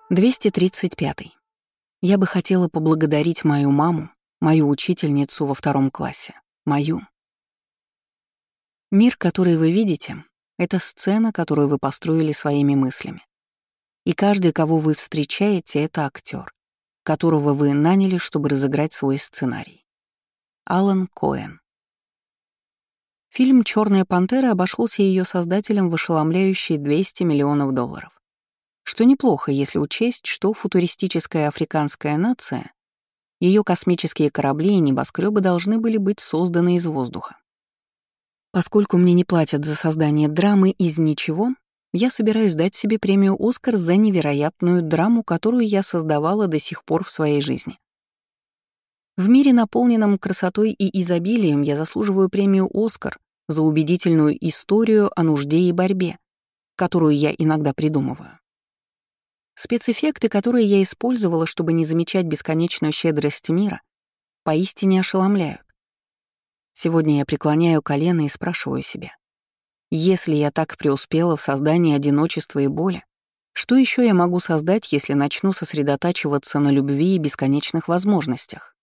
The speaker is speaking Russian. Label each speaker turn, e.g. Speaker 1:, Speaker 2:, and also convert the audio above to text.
Speaker 1: 235. Я бы хотела поблагодарить мою маму, мою учительницу во 2 классе, мою. Мир, который вы видите, — это сцена, которую вы построили своими мыслями. И каждый, кого вы встречаете, — это актер, которого вы наняли, чтобы разыграть свой сценарий. Алан Коэн. Фильм «Чёрная пантера» обошелся ее создателям в ошеломляющие $200 миллионов. Что неплохо, если учесть, что футуристическая африканская нация, ее космические корабли и небоскребы должны были быть созданы из воздуха. Поскольку мне не платят за создание драмы из ничего, я собираюсь дать себе премию «Оскар» за невероятную драму, которую я создавала до сих пор в своей жизни. В мире, наполненном красотой и изобилием, я заслуживаю премию «Оскар» за убедительную историю о нужде и борьбе, которую я иногда придумываю. Спецэффекты, которые я использовала, чтобы не замечать бесконечную щедрость мира, поистине ошеломляют. Сегодня я преклоняю колено и спрашиваю себя, если я так преуспела в создании одиночества и боли, что еще я могу создать, если начну сосредотачиваться на любви и бесконечных возможностях?